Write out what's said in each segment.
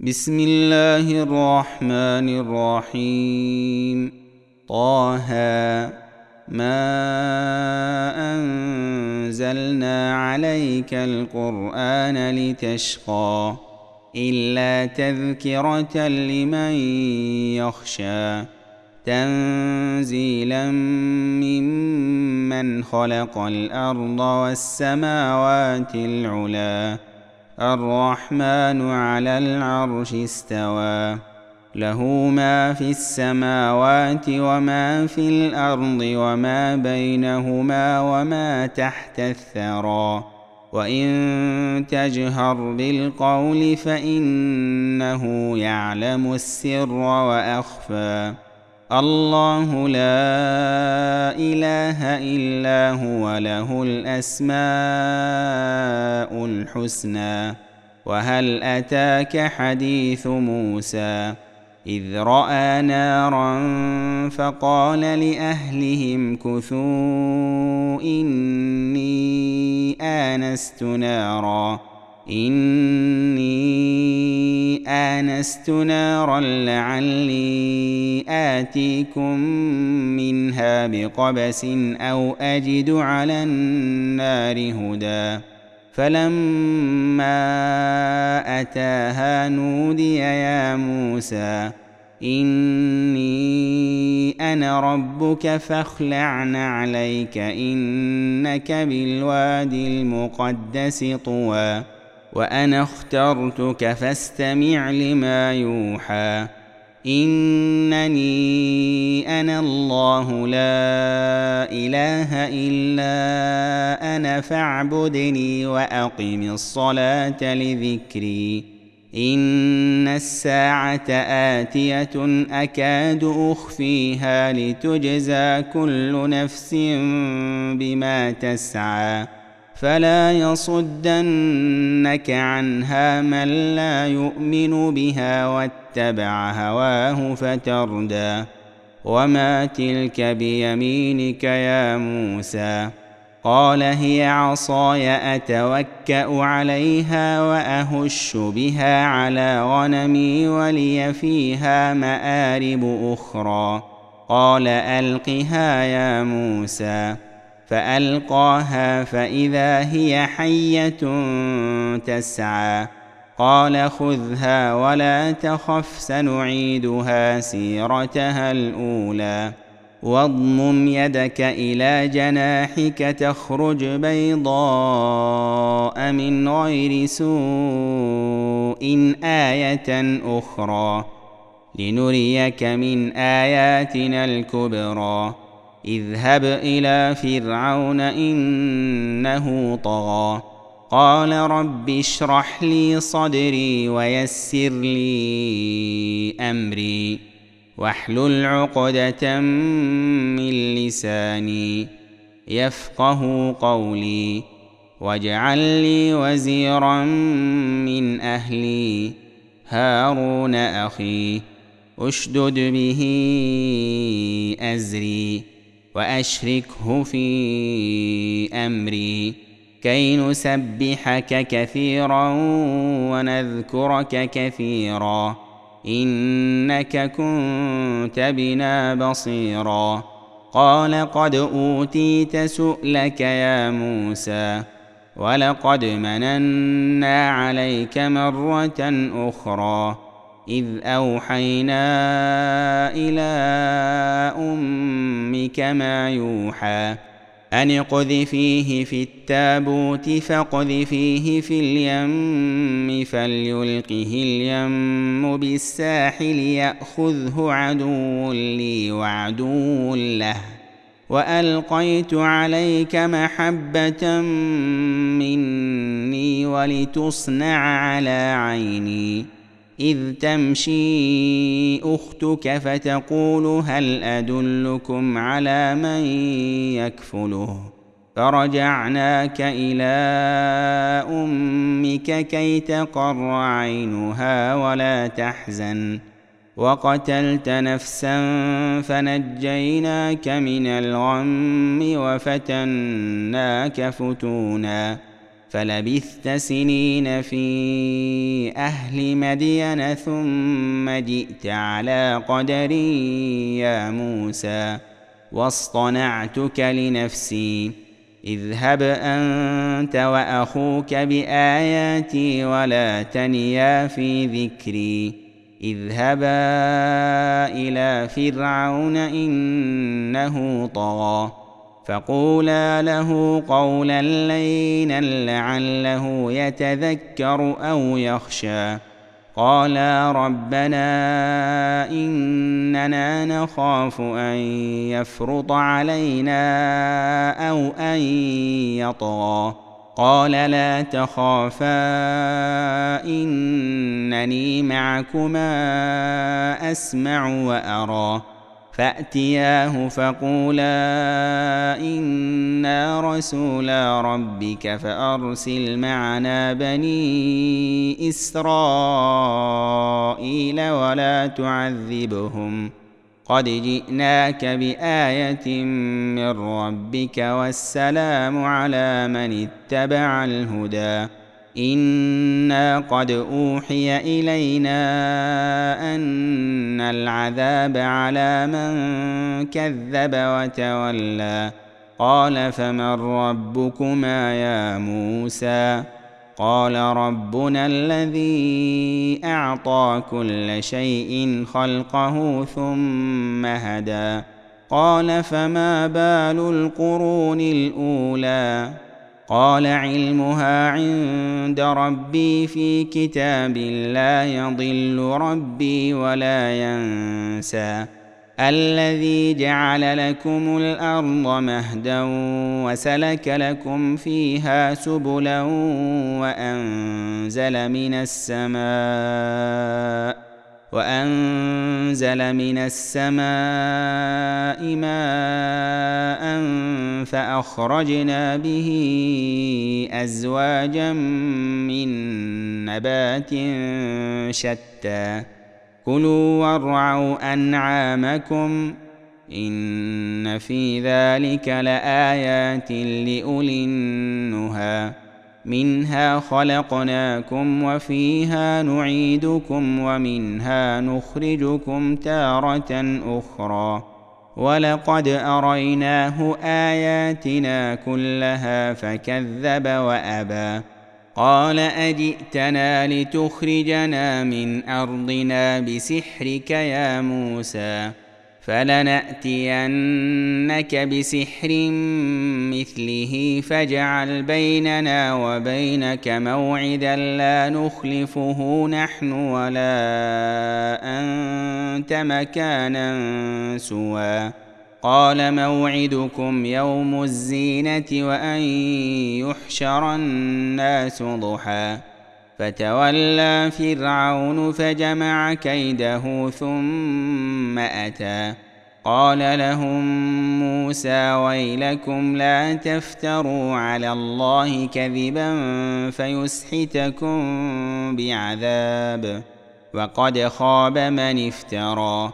بسم الله الرحمن الرحيم. طه ما أنزلنا عليك القرآن لتشقى إلا تذكرة لمن يخشى تنزيلا ممن خلق الأرض والسماوات العلى الرحمن على العرش استوى له ما في السماوات وما في الأرض وما بينهما وما تحت الثرى وإن تجهر بالقول فإنه يعلم السر وأخفى الله لا إله إلا هو له الأسماء الحسنى وهل أتاك حديث موسى إذ رأى نارا فقال لأهلهم كثوا إني آنست نارا لعلي آتيكم منها بقبس أو أجد على النار هدى فلما أتاها نودي يا موسى إني أنا ربك فاخلع نعليك إنك بالوادي المقدس طوى وأنا اخترتك فاستمع لما يوحى إنني أنا الله لا إله إلا أنا فاعبدني وأقم الصلاة لذكري إن الساعة آتية أكاد أخفيها لتجزى كل نفس بما تسعى فلا يصدنك عنها من لا يؤمن بها واتبع هواه فتردى وما تلك بيمينك يا موسى قال هي عصاي أتوكأ عليها وأهش بها على غنمي ولي فيها مآرب أخرى قال ألقها يا موسى فألقاها فإذا هي حية تسعى قال خذها ولا تخف سنعيدها سيرتها الأولى واضمم يدك إلى جناحك تخرج بيضاء من غير سوء آية أخرى لنريك من آياتنا الكبرى اذهب إلى فرعون إنه طغى قال رب اشرح لي صدري ويسر لي أمري واحلل عقدة من لساني يفقه قولي واجعل لي وزيرا من أهلي هارون أخي اشدد به أزري وأشركه في أمري كي نسبحك كثيرا ونذكرك كثيرا إنك كنت بنا بصيرا قال قد أوتيت سؤلك يا موسى ولقد مننا عليك مرة أخرى إذ أوحينا إلى أمك ما يوحى أن اقذفيه في التابوت فاقذفيه في اليم فليلقه اليم بالساحل يأخذه عدو لي وعدو له وألقيت عليك محبة مني ولتصنع على عيني إذ تمشي أختك فتقول هل أدلكم على من يكفله فرجعناك إلى أمك كي تقر عينها ولا تحزن وقتلت نفسا فنجيناك من الغم وفتناك فتونا فلبثت سنين في أهل مدين ثم جئت على قدري يا موسى واصطنعتك لنفسي اذهب أنت وأخوك بآياتي ولا تنيا في ذكري اذهبا إلى فرعون إنه طغى فقولا له قولا لينا لعله يتذكر أو يخشى قالا ربنا إننا نخاف أن يفرط علينا أو أن يطغى قال لا تخافا إنني معكما أسمع وأرى فأتياه فقولا إنا رسولا ربك فأرسل معنا بني إسرائيل ولا تعذبهم قد جئناك بآية من ربك والسلام على من اتبع الهدى إنا قد أوحي إلينا أن العذاب على من كذب وتولى قال فمن ربكما يا موسى قال ربنا الذي أعطى كل شيء خلقه ثم هدى قال فما بال القرون الأولى قال علمها عند ربي في كتاب لا يضل ربي ولا ينسى الذي جعل لكم الأرض مهدا وسلك لكم فيها سبلا وأنزل من السماء ماء فأخرجنا به أزواجا من نبات شتى كلوا وارعوا أنعامكم إن في ذلك لآيات لأولي النهى منها خلقناكم وفيها نعيدكم ومنها نخرجكم تارة أخرى ولقد أريناه آياتنا كلها فكذب وأبى قال أجئتنا لتخرجنا من أرضنا بسحرك يا موسى فلنأتينك بسحر مثله فاجعل بيننا وبينك موعدا لا نخلفه نحن ولا أنت مكانا سوى قال موعدكم يوم الزينة وأن يحشر الناس ضحى فتولى فرعون فجمع كيده ثم أتى قال لهم موسى ويلكم لا تفتروا على الله كذبا فيسحتكم بعذاب وقد خاب من افترى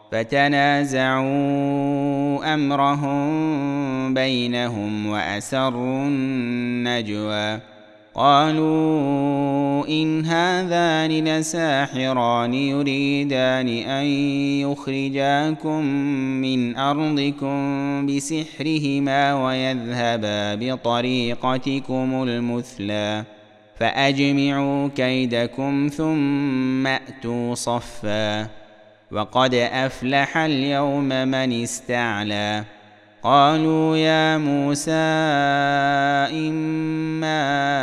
فتنازعوا أمرهم بينهم وأسروا النجوى قالوا إن هذان لساحران يريدان أن يخرجاكم من أرضكم بسحرهما ويذهبا بطريقتكم المثلى فأجمعوا كيدكم ثم أتوا صفا وقد أفلح اليوم من استعلى قالوا يا موسى إما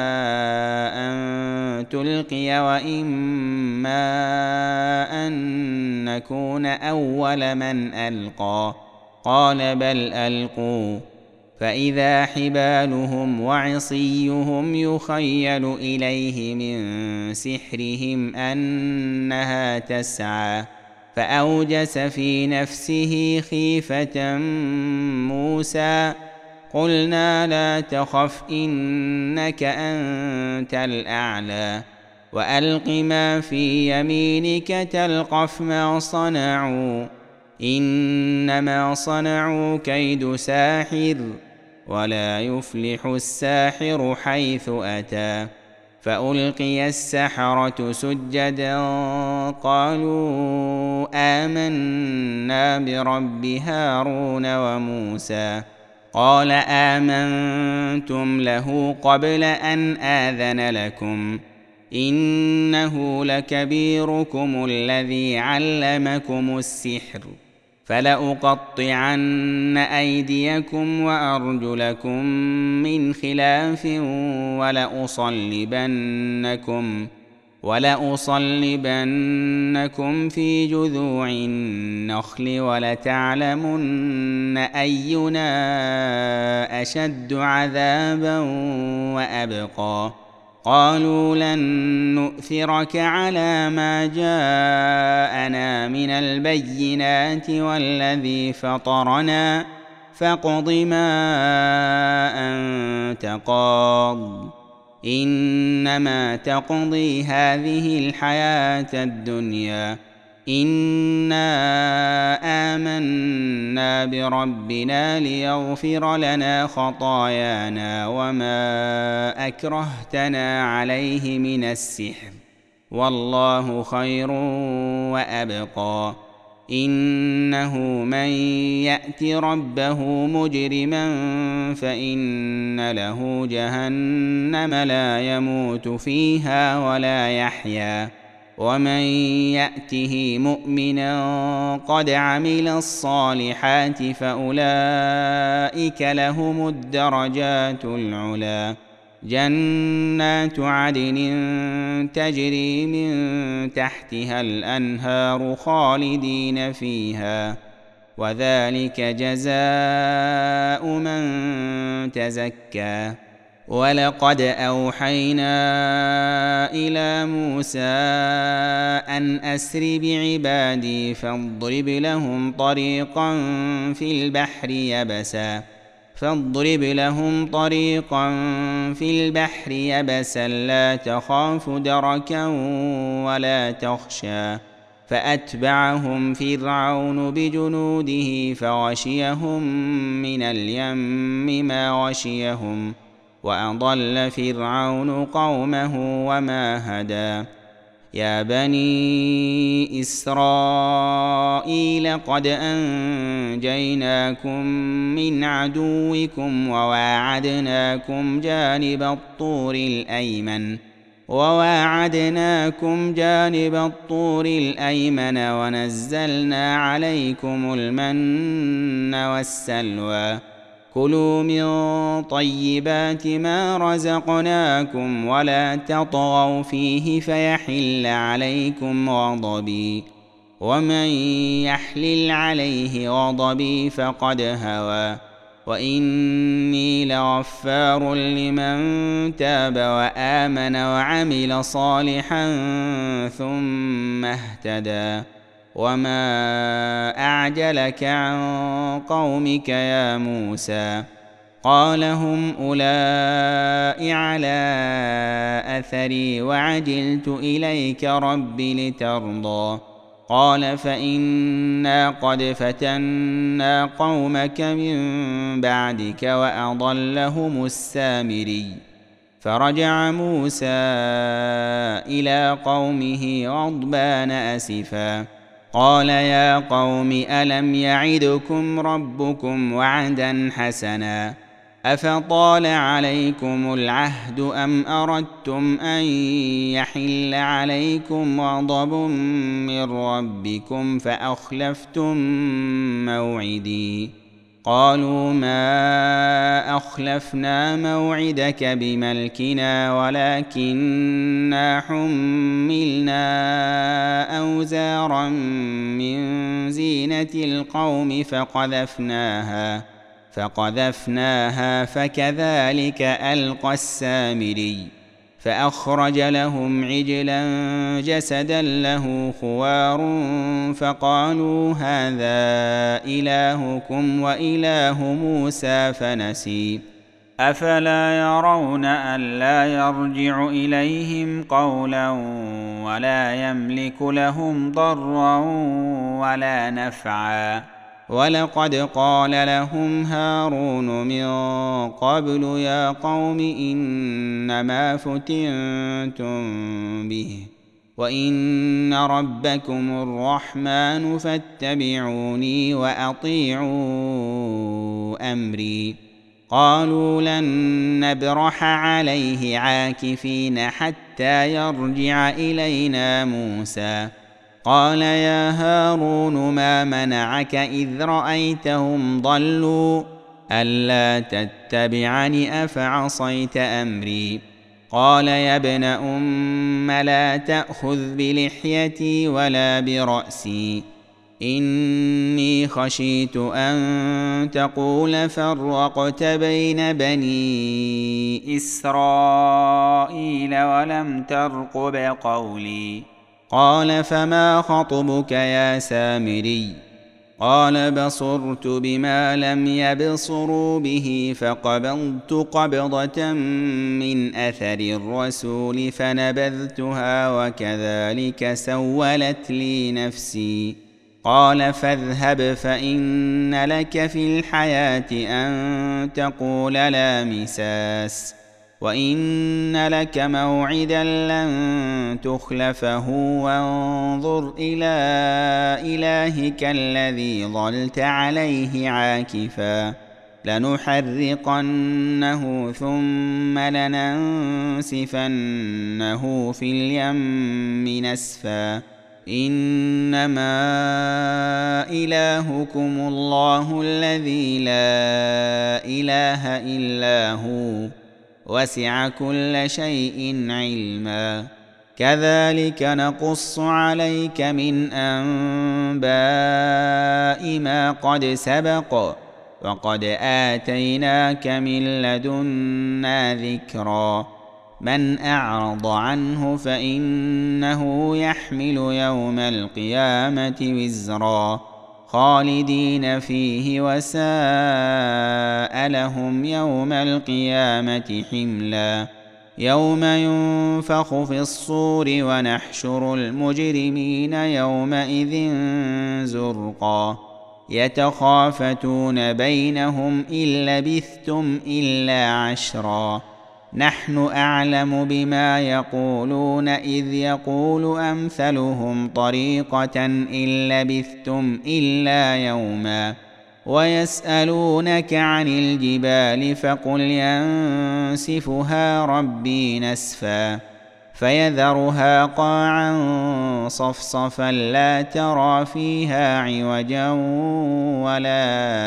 أن تلقي وإما أن نكون أول من ألقى قال بل ألقوا فإذا حبالهم وعصيهم يخيل إليه من سحرهم أنها تسعى فأوجس في نفسه خيفة موسى قلنا لا تخف إنك أنت الأعلى وألق ما في يمينك تلقف ما صنعوا إنما صنعوا كيد ساحر ولا يفلح الساحر حيث أتى. فألقي السحرة سجدا قالوا آمنا برب هارون وموسى. قال آمنتم له قبل أن آذن لكم إنه لكبيركم الذي علمكم السحر فلأقطعن أيديكم وأرجلكم من خلاف ولأصلبنكم في جذوع النخل ولتعلمن أينا أشد عذابا وأبقى. قالوا لن نؤثرك على ما جاءنا من البينات والذي فطرنا فاقض ما أنت قاض إنما تقضي هذه الحياة الدنيا إنا آمنا بربنا ليغفر لنا خطايانا وما أكرهتنا عليه من السحر والله خير وأبقى. إنه من يأت ربه مجرما فإن له جهنم لا يموت فيها ولا يحيا ومن يأته مؤمنا قد عمل الصالحات فأولئك لهم الدرجات العلى جنات عدن تجري من تحتها الأنهار خالدين فيها وذلك جزاء من تزكى. ولقد أوحينا إلى موسى أن أسر بعبادي فاضرب لهم طريقا في البحر يبسا لا تخاف دركا ولا تخشى. فأتبعهم فرعون بجنوده فغشيهم من اليم ما غشيهم وأضل فرعون قومه وما هدى. يا بني إسرائيل قد أنجيناكم من عدوكم وواعدناكم جانب الطور الأيمن ونزلنا عليكم المن والسلوى. كلوا من طيبات ما رزقناكم ولا تطغوا فيه فيحل عليكم غضبي ومن يحلل عليه غضبي فقد هوى. وإني لغفار لمن تاب وآمن وعمل صالحا ثم اهتدى. وما أعجلك عن قومك يا موسى؟ قال هم أولئك على أثري وعجلت إليك رب لترضى. قال فإنا قد فتنا قومك من بعدك وأضلهم السامري. فرجع موسى إلى قومه غضبان أسفا قال يا قوم ألم يعدكم ربكم وعدا حسنا أفطال عليكم العهد أم أردتم أن يحل عليكم غضب من ربكم فأخلفتم موعدي. قالوا ما أخلفنا موعدك بملكنا ولكننا حملنا أوزارا من زينة القوم فقذفناها فكذلك ألقى السامري. فأخرج لهم عجلا جسدا له خوار فقالوا هذا إلهكم وإله موسى فنسي. أفلا يرون ألا يرجع إليهم قولا ولا يملك لهم ضرا ولا نفعا ولقد قال لهم هارون من قبل يا قوم إنما فتنتم به وإن ربكم الرحمن فاتبعوني وأطيعوا أمري. قالوا لن نبرح عليه عاكفين حتى يرجع إلينا موسى. قال يا هارون ما منعك إذ رأيتهم ضلوا ألا تتبعني أفعصيت أمري. قال يا ابن أم لا تأخذ بلحيتي ولا برأسي إني خشيت أن تقول فرقت بين بني إسرائيل ولم ترقب قولي. قال فما خطبك يا سامري؟ قال بصرت بما لم يبصروا به فقبضت قبضة من أثر الرسول فنبذتها وكذلك سولت لي نفسي. قال فاذهب فإن لك في الحياة أن تقول لا مساس وإن لك موعدا لن تخلفه وانظر إلى إلهك الذي ظلت عليه عاكفا لنحرقنه ثم لننسفنه في اليم نسفا إنما إلهكم الله الذي لا إله إلا هو وسع كل شيء علما كذلك نقص عليك من أنباء ما قد سبق وقد آتيناك من لدنا ذكرا من أعرض عنه فإنه يحمل يوم القيامة وزرا خالدين فيه وساء لهم يوم القيامة حملا يوم ينفخ في الصور ونحشر المجرمين يومئذ زرقا يتخافتون بينهم إن لبثتم إلا عشرا نحن أعلم بما يقولون إذ يقول أمثلهم طريقة إن لبثتم إلا يوما ويسألونك عن الجبال فقل ينسفها ربي نسفا فيذرها قاعا صفصفا لا ترى فيها عوجا ولا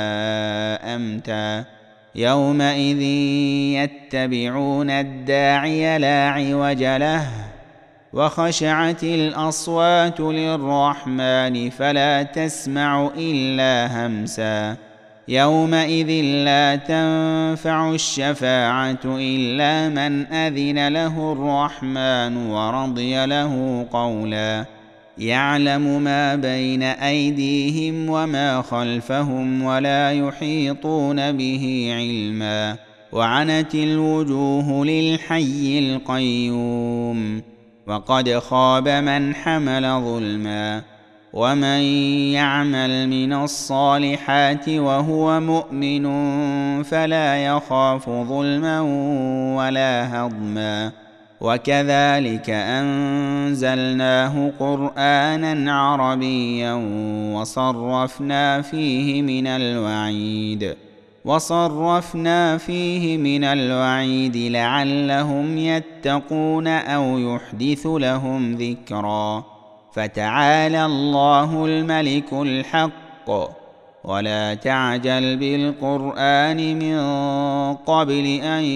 أمتا يومئذ يتبعون الداعي لا عوج له وخشعت الأصوات للرحمن فلا تسمع إلا همسا يومئذ لا تنفع الشفاعة إلا من أذن له الرحمن ورضي له قولا يعلم ما بين أيديهم وما خلفهم ولا يحيطون به علما وعنت الوجوه للحي القيوم وقد خاب من حمل ظلما ومن يعمل من الصالحات وهو مؤمن فلا يخاف ظلما ولا هضما وكذلك أنزلناه قرآنا عربيا وصرفنا فيه من الوعيد لعلهم يتقون أو يحدث لهم ذكرا فتعالى الله الملك الحق ولا تعجل بالقرآن من قبل أن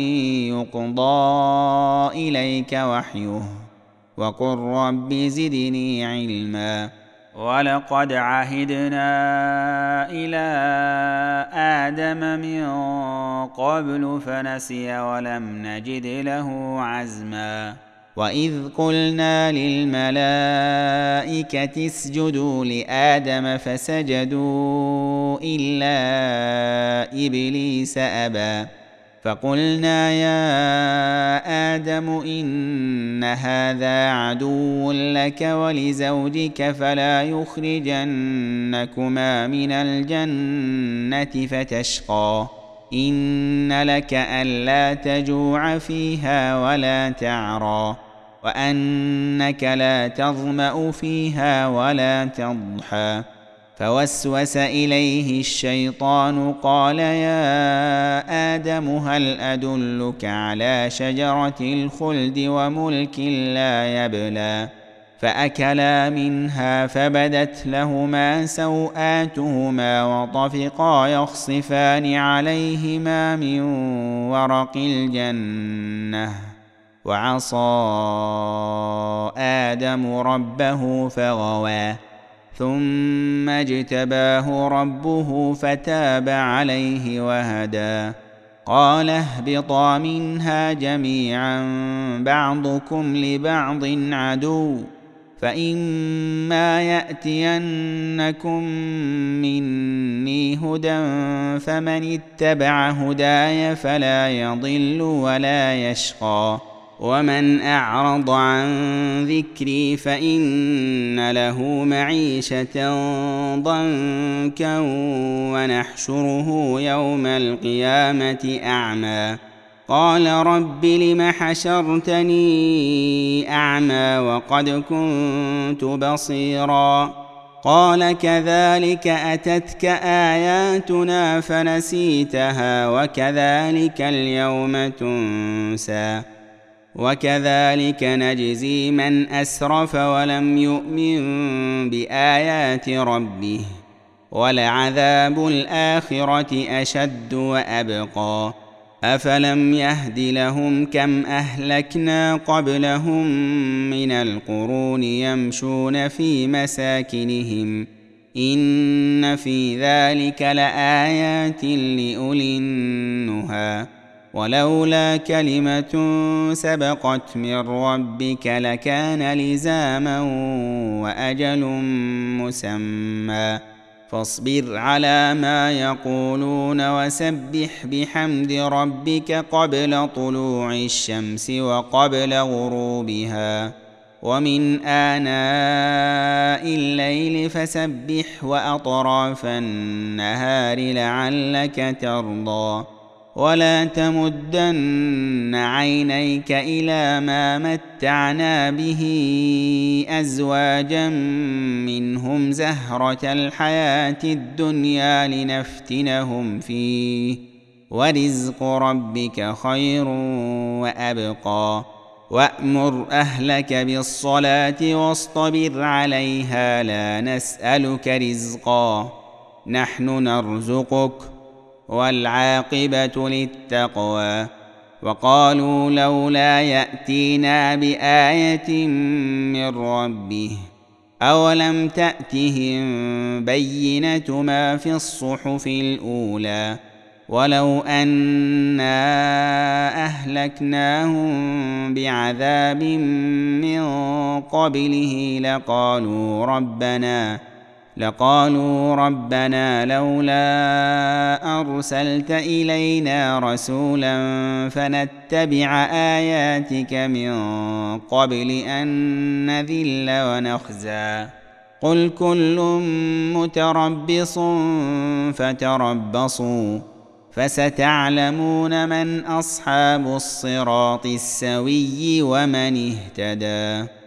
يقضى إليك وحيه وقل رب زدني علما ولقد عهدنا إلى آدم من قبل فنسي ولم نجد له عزما وإذ قلنا للملائكة اسجدوا لآدم فسجدوا إلا إبليس أبى فقلنا يا آدم إن هذا عدو لك ولزوجك فلا يخرجنكما من الجنة فتشقى إن لك ألا تجوع فيها ولا تعرى وأنك لا تظمأ فيها ولا تضحى فوسوس إليه الشيطان قال يا آدم هل أدلك على شجرة الخلد وملك لا يبلى فأكلا منها فبدت لهما سوآتهما وطفقا يخصفان عليهما من ورق الجنة وعصى آدم ربه فغوى ثم اجتباه ربه فتاب عليه وهدى قال اهبطا منها جميعا بعضكم لبعض عدو فإما يأتينكم مني هدى فمن اتبع هداي فلا يضل ولا يشقى ومن أعرض عن ذكري فإن له معيشة ضنكا ونحشره يوم القيامة أعمى قال رب لم حشرتني أعمى وقد كنت بصيرا قال كذلك أتتك آياتنا فنسيتها وكذلك اليوم تنسى وكذلك نجزي من أسرف ولم يؤمن بآيات ربه ولعذاب الآخرة أشد وأبقى أفلم يهد لهم كم أهلكنا قبلهم من القرون يمشون في مساكنهم إن في ذلك لآيات لأولي النهى ولولا كلمة سبقت من ربك لكان لزاما وأجل مسمى فاصبر على ما يقولون وسبح بحمد ربك قبل طلوع الشمس وقبل غروبها ومن آناء الليل فسبح وأطراف النهار لعلك ترضى ولا تمدن عينيك إلى ما متعنا به أزواجا منهم زهرة الحياة الدنيا لنفتنهم فيه ورزق ربك خير وأبقى وأمر أهلك بالصلاة واصطبر عليها لا نسألك رزقا نحن نرزقك والعاقبة للتقوى وقالوا لولا يأتينا بآية من ربه أولم تأتهم بينة ما في الصحف الأولى ولو أنا أهلكناهم بعذاب من قبله لقالوا ربنا لولا أرسلت إلينا رسولا فنتبع آياتك من قبل أن نذل ونخزى قل كل متربص فتربصوا فستعلمون من أصحاب الصراط السوي ومن اهتدى